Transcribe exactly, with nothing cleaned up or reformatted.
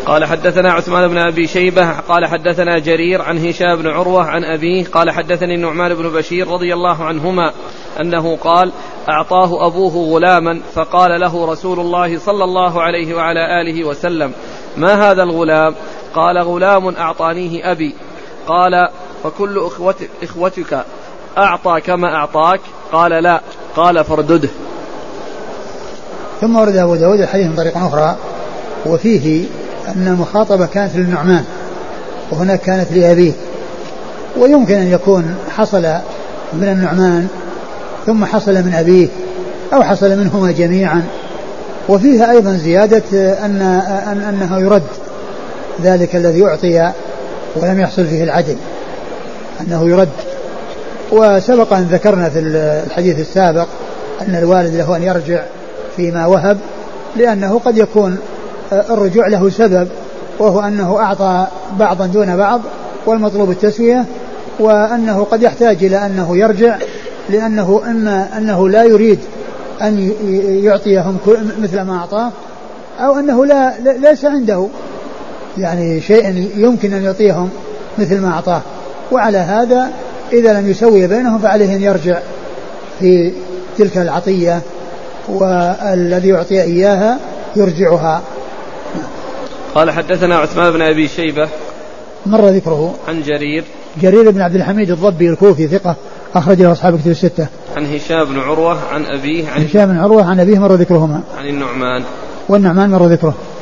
قال حدثنا عثمان بن أبي شيبة قال حدثنا جرير عن هشام بن عروة عن أبيه قال حدثني النعمان بن بشير رضي الله عنهما أنه قال أعطاه أبوه غلاما فقال له رسول الله صلى الله عليه وعلى آله وسلم ما هذا الغلام؟ قال غلام أعطانيه أبي. قال فكل إخوتك, إخوتك أعطى كما أعطاك؟ قال لا. قال فاردده. ثم ورد أبو داود الحديث من طريق أخرى وفيه أن المخاطبة كانت للنعمان وهنا كانت لأبيه، ويمكن أن يكون حصل من النعمان ثم حصل من أبيه أو حصل منهما جميعا. وفيها أيضا زيادة أن أن أنه يرد ذلك الذي يعطي ولم يحصل فيه العدل، أنه يرد. وسبق أن ذكرنا في الحديث السابق أن الوالد له أن يرجع فيما وهب، لأنه قد يكون الرجوع له سبب وهو أنه أعطى بعضا دون بعض والمطلوب التسوية، وأنه قد يحتاج إلى أنه يرجع لأنه إما أنه لا يريد أن يعطيهم مثل ما أعطاه، أو أنه لا ليس عنده يعني شيء يمكن أن يعطيهم مثل ما أعطاه. وعلى هذا إذا لم يسوي بينهم فعليه أن يرجع في تلك العطية والذي يعطي إياها يرجعها. قال حدثنا عثمان بن أبي شيبة مر ذكره عن جرير جرير بن عبد الحميد الضبي الكوفي ثقة أخرج له أصحاب الكتب الستة. عن هشام بن عروة عن أبيه عن هشام بن عروة عن أبيه مر ذكرهما. عن النعمان والنعمان مر ذكره.